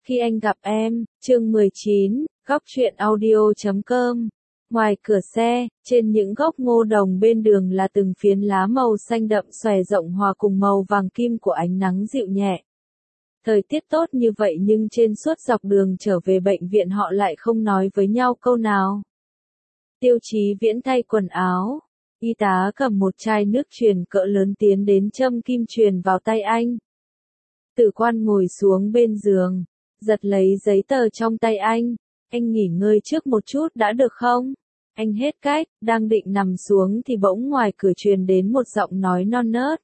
Khi anh gặp em, chương 19, góc truyện audio.com. Ngoài cửa xe, trên những gốc ngô đồng bên đường là từng phiến lá màu xanh đậm xòe rộng hòa cùng màu vàng kim của ánh nắng dịu nhẹ. Thời tiết tốt như vậy nhưng trên suốt dọc đường trở về bệnh viện họ lại không nói với nhau câu nào. Tiêu Chí Viễn thay quần áo. Y tá cầm một chai nước truyền cỡ lớn tiến đến châm kim truyền vào tay anh. Tử Quan ngồi xuống bên giường, giật lấy giấy tờ trong tay anh. Anh nghỉ ngơi trước một chút đã được không? Anh hết cách, đang định nằm xuống thì bỗng ngoài cửa truyền đến một giọng nói non nớt.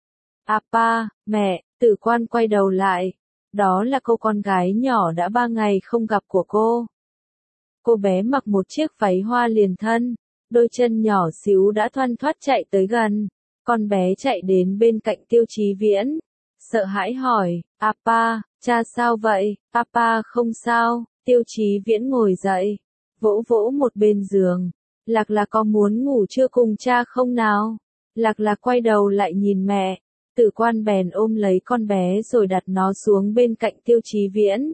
Appa, mẹ. Tử Quan quay đầu lại. Đó là cô con gái nhỏ đã 3 ngày không gặp của cô. Cô bé mặc một chiếc váy hoa liền thân, đôi chân nhỏ xíu đã thoăn thoắt chạy tới gần. Con bé chạy đến bên cạnh Tiêu Chí Viễn, sợ hãi hỏi, Appa, cha sao vậy? Appa không sao. Tiêu Chí Viễn ngồi dậy, vỗ vỗ một bên giường. Lạc Lạc có muốn ngủ trưa cùng cha không nào? Lạc Lạc quay đầu lại nhìn mẹ. Tử Quan bèn ôm lấy con bé rồi đặt nó xuống bên cạnh Tiêu Chí Viễn.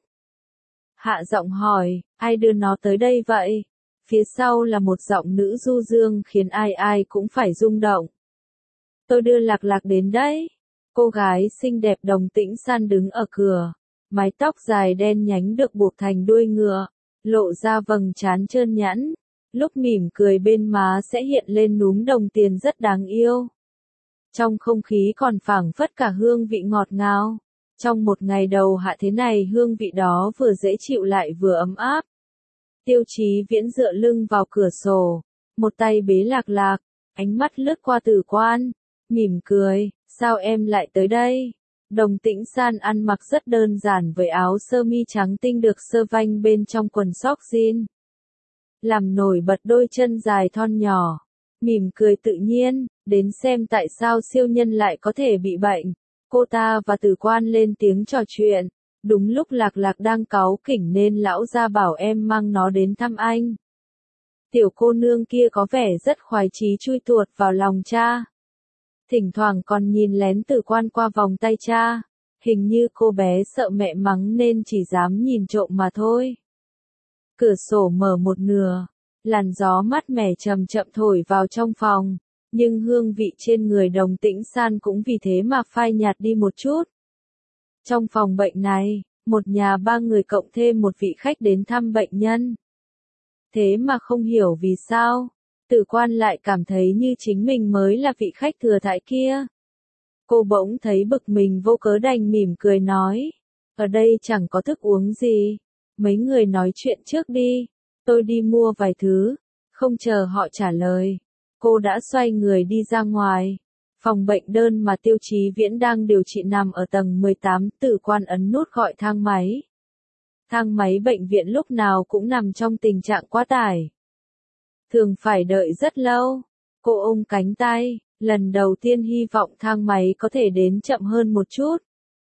Hạ giọng hỏi, ai đưa nó tới đây vậy? Phía sau là một giọng nữ du dương khiến ai ai cũng phải rung động. Tôi đưa Lạc Lạc đến đấy. Cô gái xinh đẹp Đồng Tĩnh San đứng ở cửa. Mái tóc dài đen nhánh được buộc thành đuôi ngựa, lộ ra vầng trán trơn nhẵn. Lúc mỉm cười bên má sẽ hiện lên núm đồng tiền rất đáng yêu. Trong không khí còn phảng phất cả hương vị ngọt ngào. Trong một ngày đầu hạ thế này hương vị đó vừa dễ chịu lại vừa ấm áp. Tiêu Chí Viễn dựa lưng vào cửa sổ, một tay bế Lạc Lạc, ánh mắt lướt qua Tử Quan, mỉm cười, sao em lại tới đây? Đồng Tĩnh San ăn mặc rất đơn giản với áo sơ mi trắng tinh được sơ vanh bên trong quần sóc jean. Làm nổi bật đôi chân dài thon nhỏ, mỉm cười tự nhiên, đến xem tại sao siêu nhân lại có thể bị bệnh. Cô ta và Tử Quan lên tiếng trò chuyện, đúng lúc Lạc Lạc đang cáu kỉnh nên lão gia bảo em mang nó đến thăm anh. Tiểu cô nương kia có vẻ rất khoái chí chui tuột vào lòng cha. Thỉnh thoảng còn nhìn lén Tử Quan qua vòng tay cha, hình như cô bé sợ mẹ mắng nên chỉ dám nhìn trộm mà thôi. Cửa sổ mở một nửa, làn gió mát mẻ chậm chậm thổi vào trong phòng, nhưng hương vị trên người Đồng Tĩnh San cũng vì thế mà phai nhạt đi một chút. Trong phòng bệnh này, một nhà 3 người cộng thêm một vị khách đến thăm bệnh nhân. Thế mà không hiểu vì sao, Tử Quan lại cảm thấy như chính mình mới là vị khách thừa thãi kia. Cô bỗng thấy bực mình vô cớ đành mỉm cười nói, ở đây chẳng có thức uống gì, mấy người nói chuyện trước đi, tôi đi mua vài thứ. Không chờ họ trả lời, cô đã xoay người đi ra ngoài. Phòng bệnh đơn mà Tiêu Chí Viễn đang điều trị nằm ở tầng 18, Tử Quan ấn nút gọi thang máy. Thang máy bệnh viện lúc nào cũng nằm trong tình trạng quá tải. Thường phải đợi rất lâu. Cô ôm cánh tay, lần đầu tiên hy vọng thang máy có thể đến chậm hơn một chút.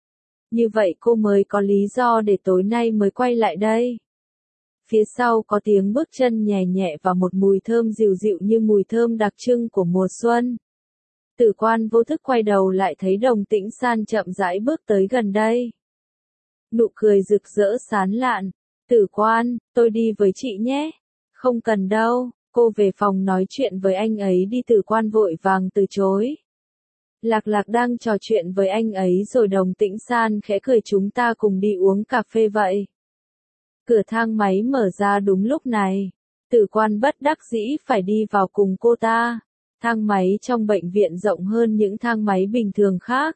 Như vậy cô mới có lý do để tối nay mới quay lại đây. Phía sau có tiếng bước chân nhẹ nhẹ và một mùi thơm dịu dịu như mùi thơm đặc trưng của mùa xuân. Tử Quan vô thức quay đầu lại thấy Đồng Tĩnh San chậm rãi bước tới gần đây. Nụ cười rực rỡ sán lạn. Tử Quan, tôi đi với chị nhé. Không cần đâu, cô về phòng nói chuyện với anh ấy đi. Tử Quan vội vàng từ chối. Lạc Lạc đang trò chuyện với anh ấy rồi Đồng Tĩnh San khẽ cười, chúng ta cùng đi uống cà phê vậy. Cửa thang máy mở ra đúng lúc này. Tử Quan bất đắc dĩ phải đi vào cùng cô ta. Thang máy trong bệnh viện rộng hơn những thang máy bình thường khác.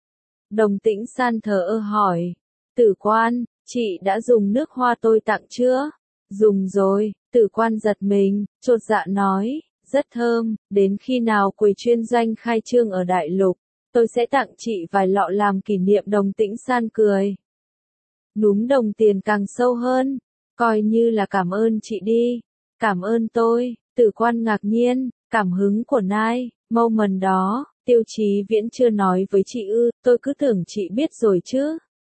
Đồng Tĩnh San thờ ơ hỏi. Tử Quan, chị đã dùng nước hoa tôi tặng chưa? Dùng rồi. Tử Quan giật mình, chột dạ nói. Rất thơm, đến khi nào quầy chuyên doanh khai trương ở Đại Lục, tôi sẽ tặng chị vài lọ làm kỷ niệm. Đồng Tĩnh San cười. Núm đồng tiền càng sâu hơn. Coi như là cảm ơn chị đi. Cảm ơn tôi. Tử Quan ngạc nhiên. Cảm hứng của Nai, moment đó, Tiêu Chí Viễn chưa nói với chị ư? Tôi cứ tưởng chị biết rồi chứ.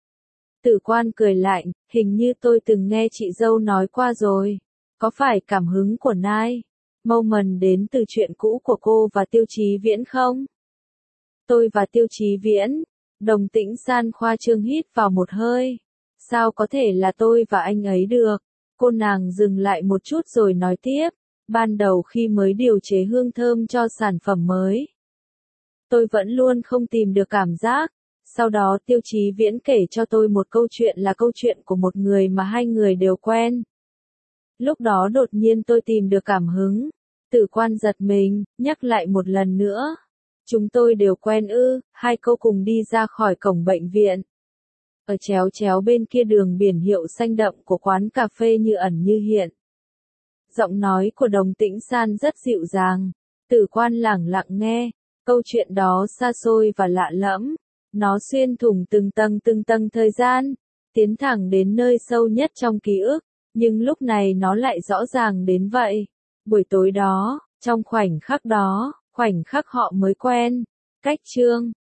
Tử Quan cười lạnh, hình như tôi từng nghe chị dâu nói qua rồi. Có phải cảm hứng của Nai, moment đến từ chuyện cũ của cô và Tiêu Chí Viễn không? Tôi và Tiêu Chí Viễn. Đồng Tĩnh San khoa trương hít vào một hơi. Sao có thể là tôi và anh ấy được? Cô nàng dừng lại một chút rồi nói tiếp. Ban đầu khi mới điều chế hương thơm cho sản phẩm mới, tôi vẫn luôn không tìm được cảm giác. Sau đó Tiêu Chí Viễn kể cho tôi một câu chuyện, là câu chuyện của một người mà hai người đều quen. Lúc đó đột nhiên tôi tìm được cảm hứng. Tử Quan giật mình, nhắc lại một lần nữa. Chúng tôi đều quen ư? Hai câu cùng đi ra khỏi cổng bệnh viện. Ở chéo chéo bên kia đường biển hiệu xanh đậm của quán cà phê như ẩn như hiện. Giọng nói của Đồng Tĩnh San rất dịu dàng. Tử Quan lẳng lặng nghe. Câu chuyện đó xa xôi và lạ lẫm. Nó xuyên thủng từng tầng thời gian, tiến thẳng đến nơi sâu nhất trong ký ức. Nhưng lúc này nó lại rõ ràng đến vậy. Buổi tối đó, trong khoảnh khắc đó, khoảnh khắc họ mới quen. Cách chương